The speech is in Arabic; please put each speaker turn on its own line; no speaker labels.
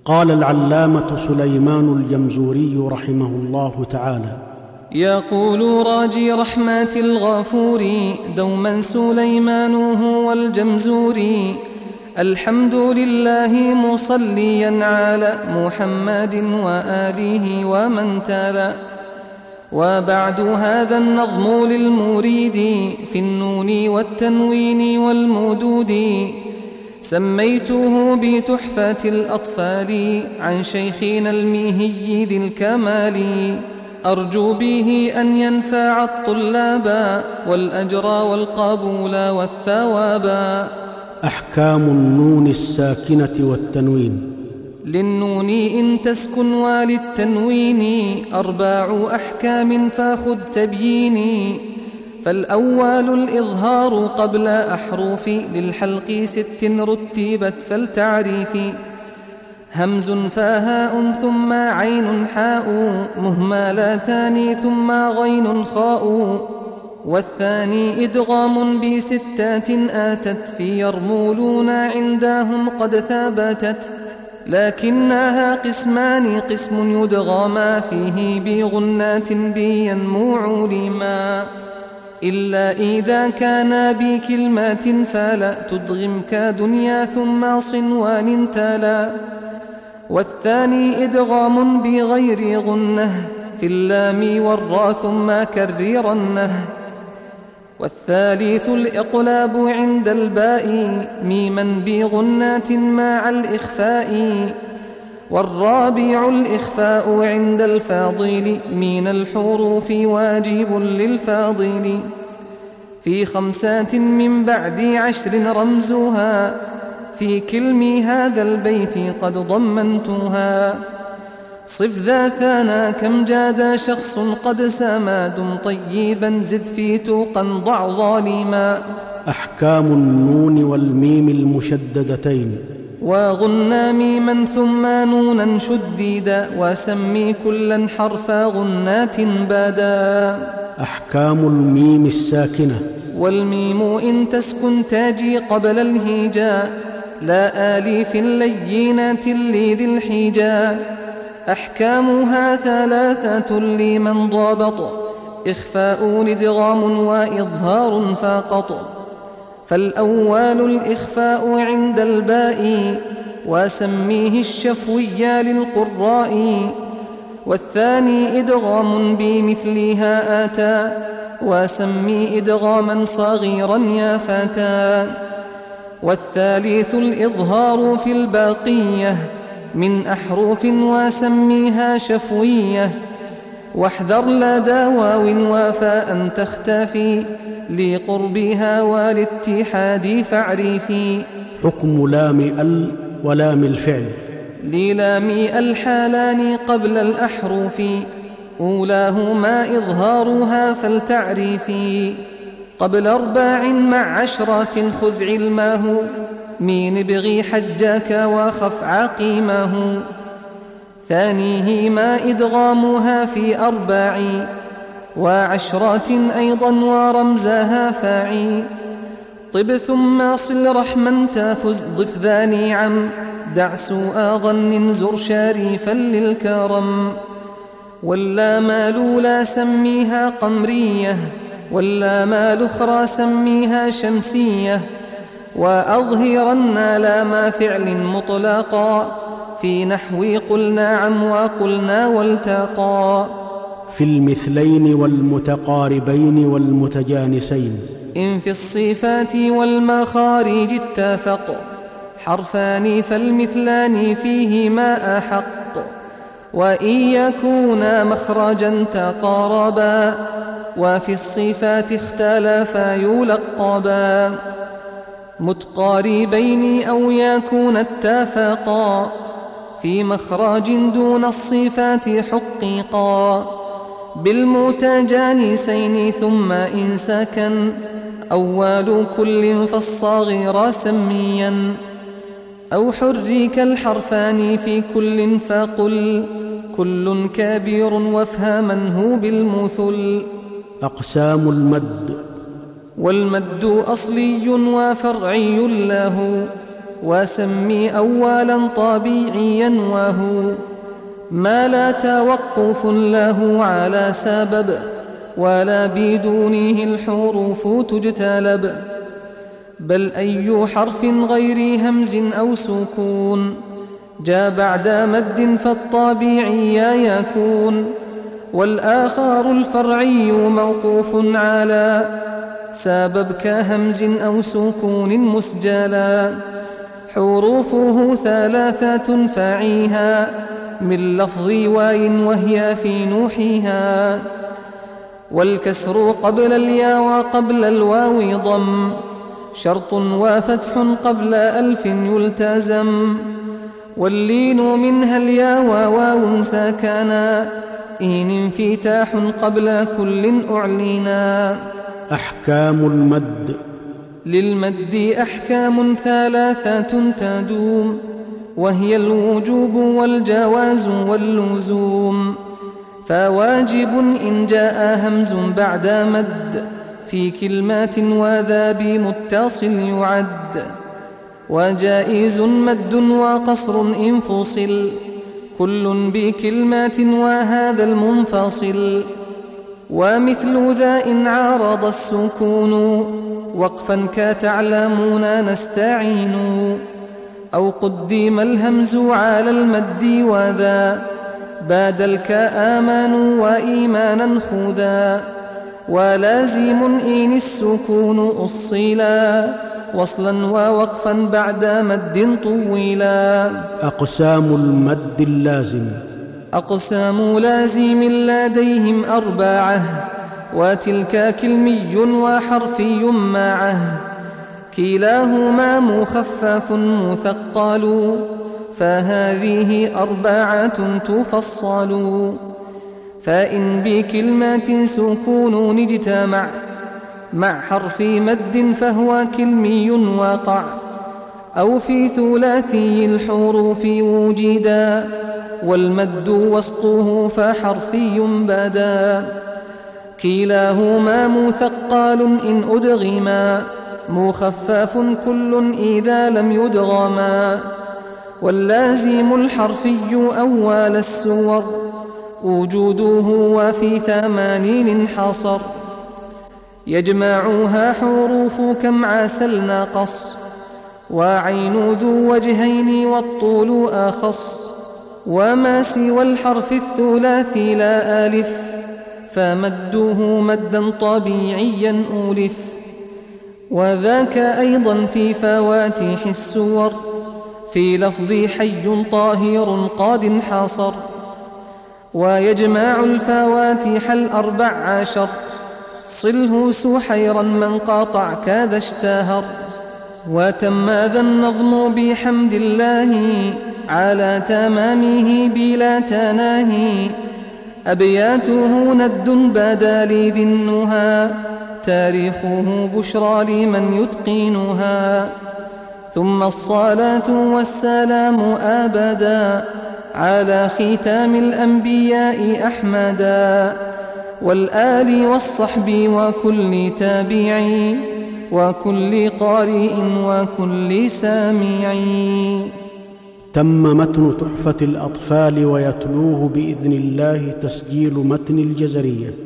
قال العلامة سليمان الجمزوري رحمه الله تعالى:
يقول راجي رحمة الغفور دوما سليمان هو الجمزوري: الحمد لله مصليا على محمد وآله ومن تلا. وبعد هذا النظم للمريد في النون والتنوين والمدود، سميته بتحفة الأطفال عن شيخنا الميهي ذي الكمال، أرجو به أن ينفع الطلاب والأجر والقبول والثواب.
أحكام النون الساكنة والتنوين:
للنون إن تسكن وللتنوين 4 أحكام فاخذ تبييني. فالأول الإظهار قبل أحرف للحلق 6 رتبت فالتعريف: همز فهاء ثم عين حاء مهملتان ثم غين خاء. والثاني إدغام ب6 آتت في يرمولون عندهم قد ثبتت، لكنها قسمان: قسم يدغم فيه بغنات بينمو لما، إلا إذا كان بكلمات فلا تدغم كدنيا ثم صنوان تلا. والثاني إدغام بغير غنة في اللام والراء ثم كررنه. والثالث الإقلاب عند الباء ميما بغنات مع الإخفاء. والرابع الإخفاء عند الفاضل من الحروف واجب للفاضل. في 5 من بعد 10 رمزها في كلم هذا البيت قد ضمنتها. صف ذا ثانا كم جاد شخص قد سما دم طيبا زد في توقا ضع ظالما.
أحكام النون والميم المشددتين:
وغنى ميما ثم نونا شديدا وسمي كلا حرف غنات بادا.
أحكام الميم الساكنة:
والميم إن تسكن تاجي قبل الهجاء لا آليف لينات لذي الحجاء. أحكامها 3 لمن ضابط: إخفاء إدغام وإظهار فقط. فالأول الإخفاء عند الباء وسميه الشفوي للقراء. والثاني إدغام بمثلها آتى وسمي إدغاما صغيرا يا فتى. والثالث الإظهار في الباقية من أحرف وسميها شفوية. واحذر لدى واو وفاء تختفي لقربها والاتحاد فاعرفي.
حكم لام ال ولام الفعل:
للام الحالان قبل الأحرف أولاهما إظهارها فالتعريفي. قبل 4 مع 10 خذ علمه مين ابغي حجاك وخف عقيمه. ثانيهما إدغامها في 4 و10 أيضا ورمزها فاعي. طب ثم صل رحما تفز ضف ذا نعم دع سوء ظن زر شريفا للكرم. واللام الأولى سميها قمرية واللام الأخرى سميها شمسية. وأظهرن لام فعل مطلقا في نحو قل نعم وقلنا والتقى.
في المثلين والمتقاربين والمتجانسين:
إن في الصفات والمخارج اتفق حرفان فالمثلان فيهما أحق. وإن يكونا مخرجا تقاربا وفي الصفات اختلفا يلقبا. متقاربين أو يكون اتفقا في مخرج دون الصفات حقيقا. بالمتجانسين ثم إن سكن أول كل فالصغير سميا. أو حرك الحرفان في كل فقل كل كبير وافهمنه بالمثل.
أقسام المد:
والمد أصلي وفرعي له وسمي أولا طبيعيا وهو ما لا توقف له على سبب ولا بدونه الحروف تجتلب، بل أي حرف غير همز أو سكون جاء بعد مد فالطبيعي يكون، والآخر الفرعي موقوف على سبب كهمز أو سكون مسجلا، حروفه 3 فعيها من لفظ واي وهي في نوحها، والكسر قبل الياء وقبل الواو ضم شرط وفتح قبل ألف يلتزم، واللين منها الياء وواو ساكنا إن انفتاح قبل كل أعلنا.
أحكام المد.
للمد أحكام 3 تدوم، وهي الوجوب والجواز واللزوم، فواجب إن جاء همز بعد مد في كلمات وذا بمتصل يعد، وجائز مد وقصر إن فصل كل بكلمات وهذا المنفصل، ومثل ذا إن عارض السكون وقفا كتعلمون نستعين، أو قدم الهمز على المد وذا بادل كآمنوا وإيمانا خذا، ولازم إن السكون أصلا وصلا ووقفا بعد مد طويلا.
أقسام المد اللازم.
أقسام لازم لديهم 4، وتلك كلمي وحرفي معه، كلاهما مخفف مثقل، فهذه 4 تفصل، فإن بكلمة سكون اجتمع مع حرف مد فهو كلمي وقع، أو في ثلاثي الحروف وجدا والمد وسطه فحرفي بدا، كلاهما مثقال إن أدغما مخفف كل إذا لم يدغما، واللازم الحرفي أول السور وجوده وفي 80 انحصر، يجمعها حروف كم عسل ناقص، وعين ذو وجهين والطول أخص، وما سوى الحرف الثلاثي لا ألف فمده مدا طبيعيا أولف، وذاك أيضا في فواتح السور في لفظ حي طاهر قد انحصر، ويجمع الفواتح 14 صله سحيرا من قاطع كذا اشتهر، وتم ذا النظم بحمد الله على تمامه بلا تناهي، أبياته ند بدا لذي النهى تاريخه بشرى لمن يتقنها، ثم الصلاة والسلام أبدا على ختام الأنبياء أحمدا، والآل والصحب وكل تابعي وكل قارئ وكل سامعي.
تم متن تحفة الأطفال ويتلوه بإذن الله تسجيل متن الجزرية.